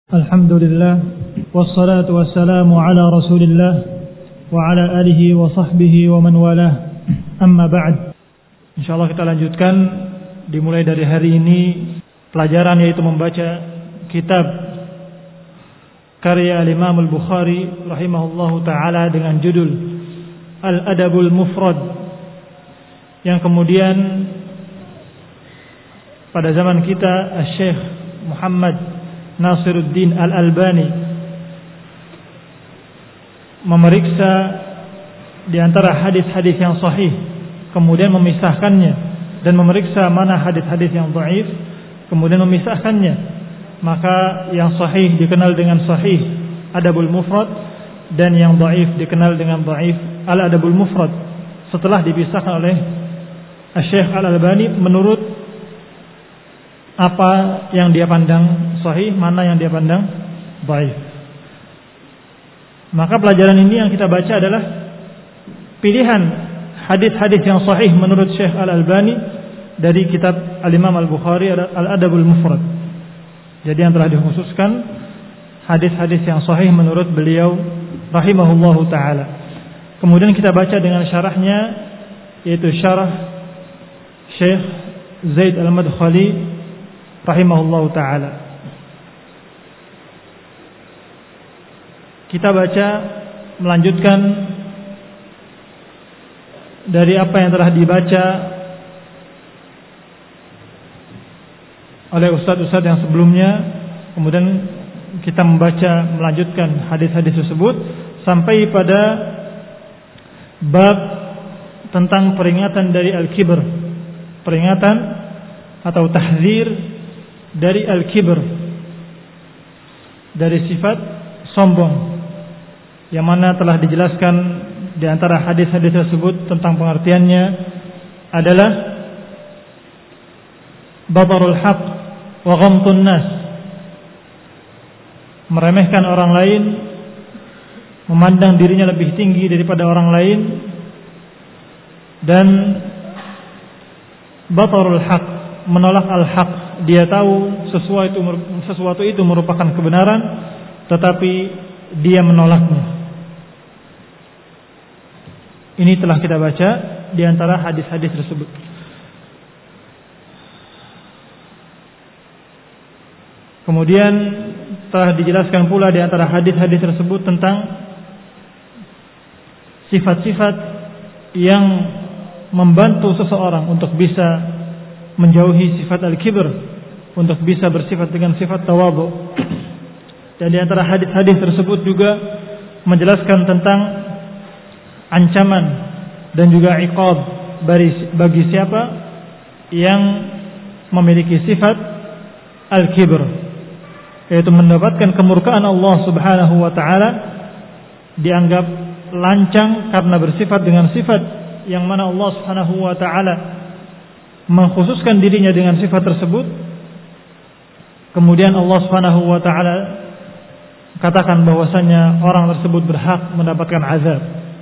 Alhamdulillah wassalatu wassalamu ala Rasulillah wa ala alihi wa sahbihi wa man walah. Amma ba'd. Insyaallah kita lanjutkan dimulai dari hari ini pelajaran, yaitu membaca kitab karya Imam Al-Bukhari rahimahullahu taala dengan judul Al-Adabul Mufrad, yang kemudian pada zaman kita Syekh Muhammad Nasiruddin Al-Albani memeriksa di antara hadis-hadis yang sahih, kemudian memisahkannya, dan memeriksa mana hadis-hadis yang dhaif, kemudian memisahkannya. Maka yang sahih dikenal dengan sahih Adabul Mufrad, dan yang dhaif dikenal dengan dhaif Al-Adabul Mufrad, setelah dipisahkan oleh Syekh Al-Albani menurut apa yang dia pandang sahih, mana yang dia pandang dhaif. Maka pelajaran ini yang kita baca adalah pilihan hadis-hadis yang sahih menurut Syekh Al-Albani dari kitab Al-Imam Al-Bukhari Al-Adabul Mufrad. Jadi yang telah dikhususkan hadis-hadis yang sahih menurut beliau rahimahullahu taala. Kemudian kita baca dengan syarahnya, yaitu syarah Syekh Zaid Al-Madkhali rahimahullahu ta'ala. Kita baca melanjutkan dari apa yang telah dibaca oleh ustaz-ustaz yang sebelumnya. Kemudian kita melanjutkan hadis-hadis tersebut sampai pada bab tentang peringatan dari al-kibr, peringatan atau tahdzir dari al-kibr, dari sifat sombong, yang mana telah dijelaskan di antara hadis-hadis tersebut tentang pengertiannya adalah batarul haq wa ghamtun nas, meremehkan orang lain, memandang dirinya lebih tinggi daripada orang lain, dan batarul haq, menolak al-haq. Dia tahu sesuatu itu merupakan kebenaran, tetapi dia menolaknya. Ini telah kita baca di antara hadis-hadis tersebut. Kemudian telah dijelaskan pula di antara hadis-hadis tersebut tentang sifat-sifat yang membantu seseorang untuk bisa menjauhi sifat al-kibr, untuk bisa bersifat dengan sifat tawadhu. Dan di antara hadis-hadis tersebut juga menjelaskan tentang ancaman dan juga iqab bagi siapa yang memiliki sifat al-kibr, yaitu mendapatkan kemurkaan Allah Subhanahu wa taala, dianggap lancang karena bersifat dengan sifat yang mana Allah Subhanahu wa taala mengkhususkan dirinya dengan sifat tersebut. Kemudian Allah Subhanahu wa taala katakan bahwasanya orang tersebut berhak mendapatkan azab.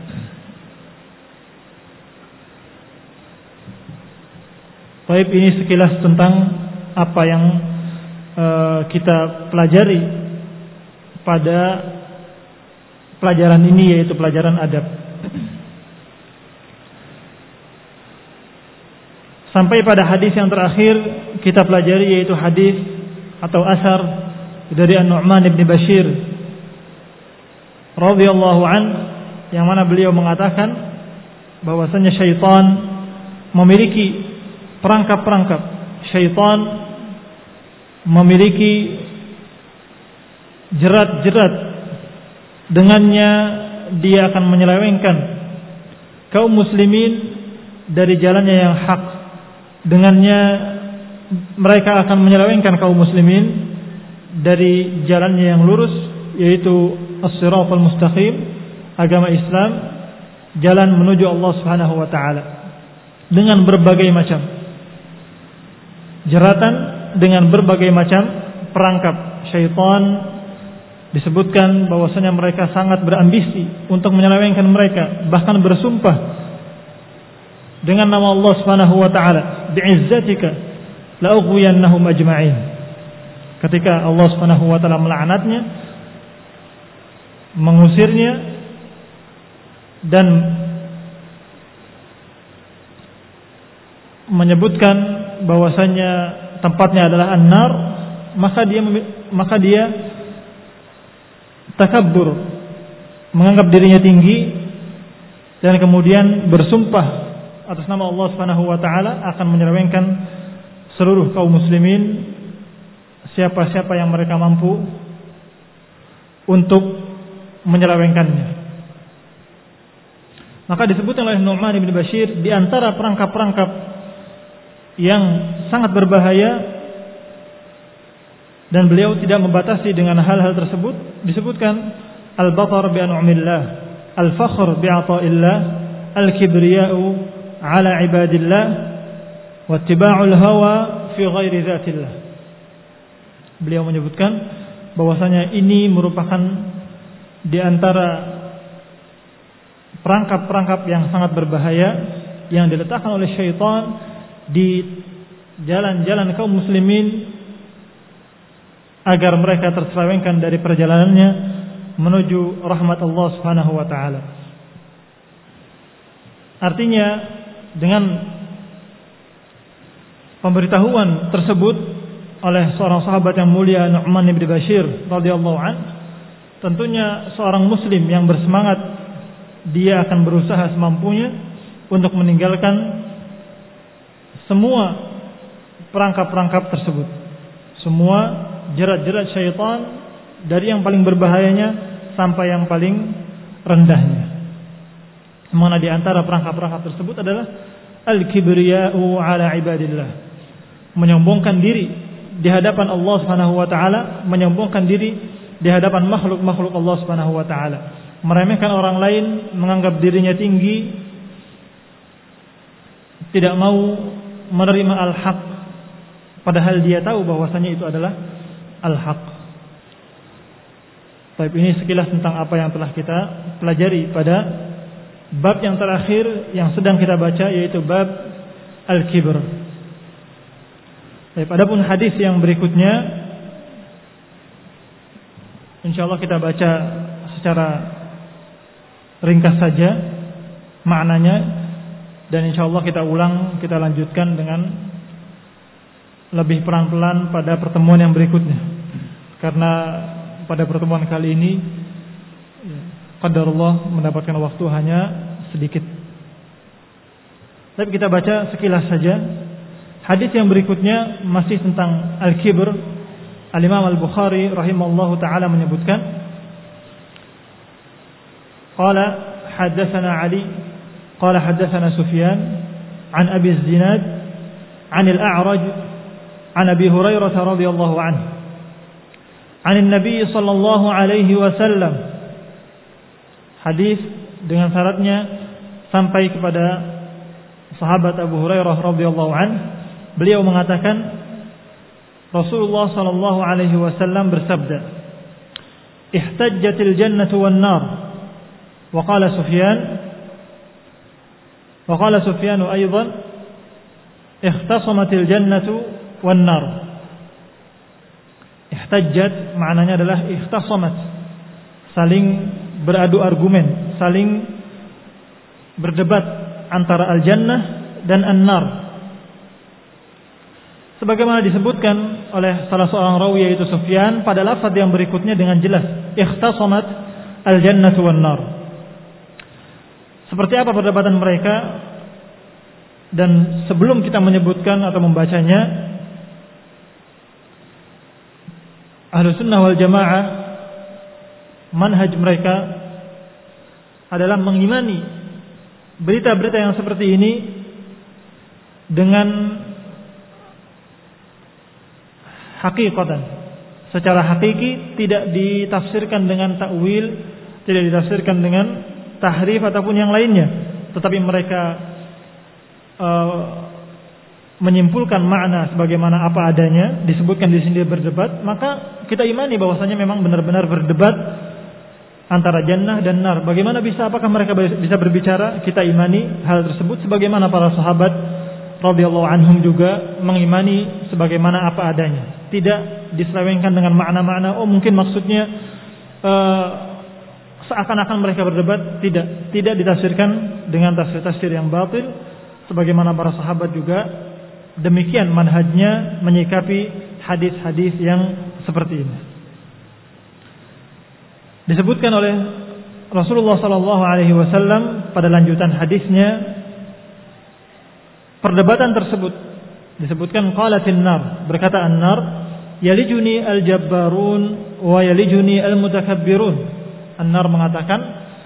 Baik, ini sekilas tentang apa yang kita pelajari pada pelajaran ini, yaitu pelajaran adab. Sampai pada hadis yang terakhir kita pelajari, yaitu hadis atau asar dari An-Nu'man ibn Bashir radhiyallahu an, yang mana beliau mengatakan bahwasanya syaitan memiliki perangkap-perangkap. Syaitan memiliki jerat-jerat, dengannya dia akan menyelewengkan kaum muslimin dari jalannya yang hak. Dengannya mereka akan menyelewengkan kaum muslimin dari jalannya yang lurus, yaitu as-siratal mustaqim, agama Islam, jalan menuju Allah Subhanahu wa taala, dengan berbagai macam jeratan, dengan berbagai macam perangkap. Syaitan disebutkan bahwasanya mereka sangat berambisi untuk menyelewengkan mereka, bahkan bersumpah dengan nama Allah Subhanahu wa taala, bi'izzatika la ughwiyannahum ajma'in, ketika Allah Subhanahu wa taala melaknatnya, mengusirnya dan menyebutkan bahwasanya tempatnya adalah an-nar, maka dia takabbur, menganggap dirinya tinggi, dan kemudian bersumpah atas nama Allah Subhanahu wa taala akan menyelewengkan seluruh kaum muslimin, siapa-siapa yang mereka mampu untuk menyelewengkannya. Maka disebutkan oleh Nu'man bin Bashir, di antara perangkap-perangkap yang sangat berbahaya, dan beliau tidak membatasi dengan hal-hal tersebut, disebutkan al-batar bi an'amillah, al-fakhr bi ata'illah, al-kibriya'u ala ibadillah, wa ittiba'ul hawa fi ghairi dzatillah. Beliau menyebutkan bahwasanya ini merupakan di antara perangkap-perangkap yang sangat berbahaya yang diletakkan oleh syaitan di jalan-jalan kaum muslimin agar mereka terselewengkan dari perjalanannya menuju rahmat Allah Subhanahu wa taala. Artinya, dengan pemberitahuan tersebut oleh seorang sahabat yang mulia Nu'man bin Bashir radhiyallahu an, tentunya seorang muslim yang bersemangat, dia akan berusaha semampunya untuk meninggalkan semua perangkap-perangkap tersebut, semua jerat-jerat syaitan, dari yang paling berbahayanya sampai yang paling rendahnya. Mana di antara perangkap-perangkap tersebut adalah al-kibriya'u ala ibadillah, menyombongkan diri di hadapan Allah Subhanahu wa taala, menyombongkan diri di hadapan makhluk-makhluk Allah Subhanahu wa taala, meremehkan orang lain, menganggap dirinya tinggi, tidak mau menerima al-haq, padahal dia tahu bahwasanya itu adalah al-haq. Baik, ini sekilas tentang apa yang telah kita pelajari pada bab yang terakhir yang sedang kita baca, yaitu bab al-kibr. Baik, adapun hadis yang berikutnya insyaallah kita baca secara ringkas saja maknanya, dan insyaallah kita ulang, kita lanjutkan dengan lebih pelan-pelan pada pertemuan yang berikutnya. Karena pada pertemuan kali ini qadarullah mendapatkan waktu hanya sedikit. Tapi kita baca sekilas saja. Hadis yang berikutnya masih tentang al-kibr. Al-Imam Al-Bukhari rahimahullahu taala menyebutkan, qala haddatsana Ali قال حدثنا سفيان عن أبي الزناد عن الأعرج عن أبي هريرة رضي الله عنه عن النبي صلى الله عليه وسلم. Hadis dengan syaratnya sampai kepada sahabat Abu Hurairah radhiyallahu anhu. Beliau mengatakan, Rasulullah sallallahu alaihi wasallam bersabda, ihtajjatil jannatu wan nar. Wa qala Sufyan aidan ikhtasamatil jannatu wan nar. Ihtajjat maknanya adalah ikhtasamat, saling beradu argumen, saling berdebat antara al-jannah dan an-nar. Sebagaimana disebutkan oleh salah seorang rawi yaitu Sufyan pada lafaz yang berikutnya dengan jelas, ikhtasamat al-jannatu wan nar. Seperti apa perdebatan mereka? Dan sebelum kita menyebutkan atau membacanya, Ahlussunnah wal Jamaah manhaj mereka adalah mengimani berita-berita yang seperti ini dengan hakikatan, secara hakiki, tidak ditafsirkan dengan takwil, tidak ditafsirkan dengan tahrif ataupun yang lainnya, tetapi mereka menyimpulkan makna sebagaimana apa adanya. Disebutkan di sini berdebat, maka kita imani bahwasanya memang benar-benar berdebat antara jannah dan nar. Bagaimana bisa, apakah mereka bisa berbicara? Kita imani hal tersebut sebagaimana para sahabat radhiyallahu anhum juga mengimani sebagaimana apa adanya, tidak diselewengkan dengan makna-makna mungkin maksudnya seakan-akan mereka berdebat, tidak ditafsirkan dengan tafsir-tafsir yang batil, sebagaimana para sahabat juga demikian manhajnya menyikapi hadis-hadis yang seperti ini. Disebutkan oleh Rasulullah sallallahu alaihi wasallam pada lanjutan hadisnya, perdebatan tersebut disebutkan qalatin nar, berkata an-nar, yalijuni al-jabbarun wa yalijuni al-mutakabbirun. An-nar mengatakan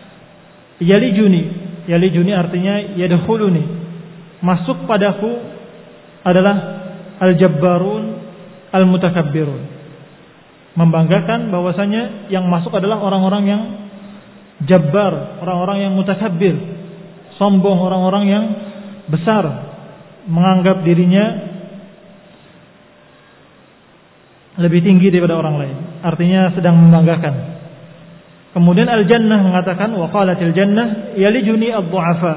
yalijuni artinya yadkhuluni, masuk padaku adalah al-jabbarun al-mutakabbirun, membanggakan bahwasanya yang masuk adalah orang-orang yang jabbar, orang-orang yang mutakabbir, sombong, orang-orang yang besar, menganggap dirinya lebih tinggi daripada orang lain, artinya sedang membanggakan. Kemudian al-jannah mengatakan, wa qalatil jannah yalijuni ad-du'afa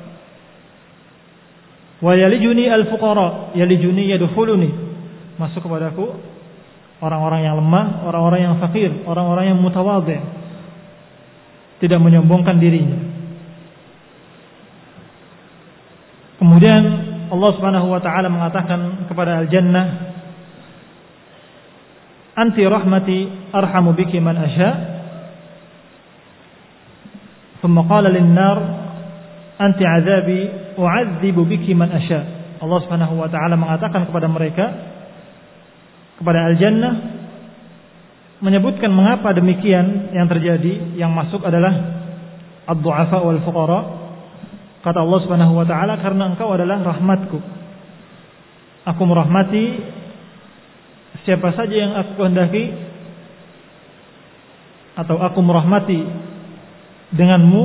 wa yalijuni al-fuqara, yalijuni yadkhuluni, masuk kepadaku orang-orang yang lemah, orang-orang yang fakir, orang-orang yang mutawadhi, tidak menyombongkan dirinya. Kemudian Allah Subhanahu wa taala mengatakan kepada al-jannah, anti rahmati arhamu biki man asya. Thumma qala lin-nar anti azabi u'adzibu biki man asya. Allah Subhanahu wa taala mengatakan kepada mereka, kepada al-jannah, menyebutkan mengapa demikian yang terjadi, yang masuk adalah ad-du'afa wal fuqara. Kata Allah Subhanahu wa taala, karena engkau adalah rahmatku, aku merahmati siapa saja yang aku kehendaki, atau aku merahmati denganmu,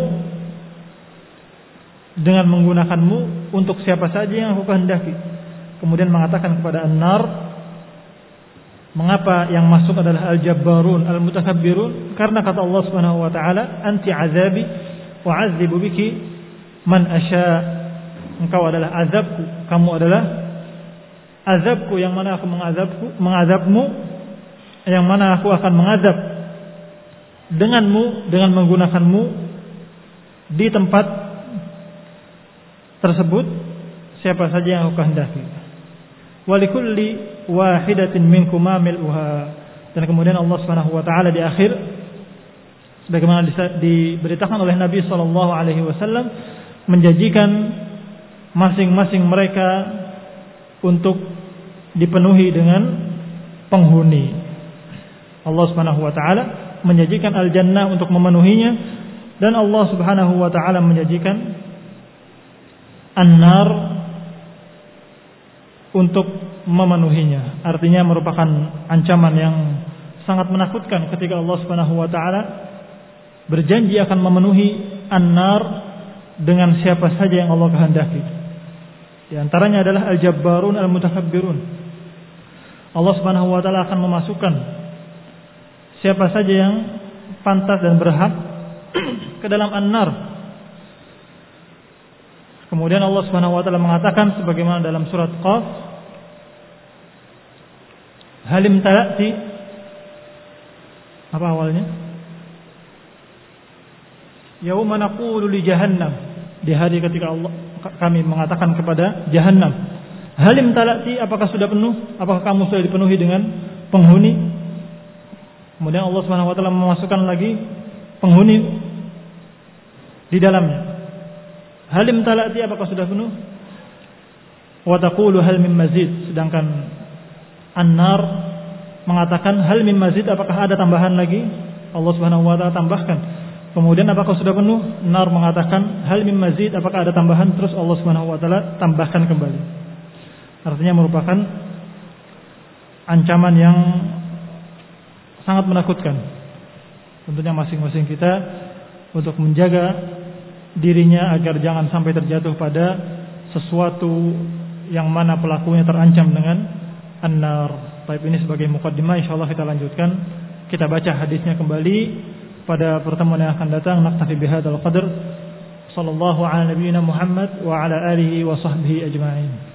dengan menggunakanmu untuk siapa saja yang aku kehendaki. Kemudian mengatakan kepada an-nar, mengapa yang masuk adalah al-jabbarun al-mutakabbirun? Karena kata Allah Subhanahu wa taala, anti azabi wa azibu biki man asya. Engkau adalah azabku, kamu adalah azabku, yang mana aku mengazabmu, yang mana aku akan mengazab denganmu, dengan menggunakanmu di tempat tersebut siapa saja yang aku kehendaki. Walikulli wahidatin minkuma mil'uha. Dan kemudian Allah Subhanahu wa taala di akhir, sebagaimana diberitakan oleh Nabi sallallahu alaihi wasallam, menjanjikan masing-masing mereka untuk dipenuhi dengan penghuni. Allah Subhanahu wa taala menjanjikan al-jannah untuk memenuhinya, dan Allah Subhanahu wa taala menjanjikan an-nar untuk memenuhinya. Artinya merupakan ancaman yang sangat menakutkan ketika Allah Subhanahu wa taala berjanji akan memenuhi an-nar dengan siapa saja yang Allah kehendaki. Di antaranya adalah al-jabbarun al-mutakabbirun. Allah Subhanahu wa taala akan memasukkan siapa saja yang pantas dan berhak ke dalam an-nar. Kemudian Allah Subhanahu wa taala mengatakan sebagaimana dalam surat Qaf, halim talati, apa awalnya? Yauma naqulu li jahannam, di hari ketika kami mengatakan kepada jahannam, halim talati, apakah sudah penuh? Apakah kamu sudah dipenuhi dengan penghuni? Kemudian Allah Subhanahu wa taala memasukkan lagi penghuni di dalamnya. Halim talati, apakah sudah penuh? Wa taqulu hal min mazid, sedangkan an-nar mengatakan hal min mazid, apakah ada tambahan lagi? Allah Subhanahu wa taala tambahkan. Kemudian apakah sudah penuh? Nar mengatakan hal min mazid, apakah ada tambahan? Terus Allah Subhanahu wa taala tambahkan kembali. Artinya merupakan ancaman yang sangat menakutkan. Tentunya masing-masing kita untuk menjaga dirinya agar jangan sampai terjatuh pada sesuatu yang mana pelakunya terancam dengan an-nar. Baik, ini sebagai muqaddimah, insyaallah kita lanjutkan. Kita baca hadisnya kembali pada pertemuan yang akan datang. Naktafi bihadzal qadar. Sallallahu ala nabiyyina Muhammad wa ala alihi wa sahbihi ajma'in.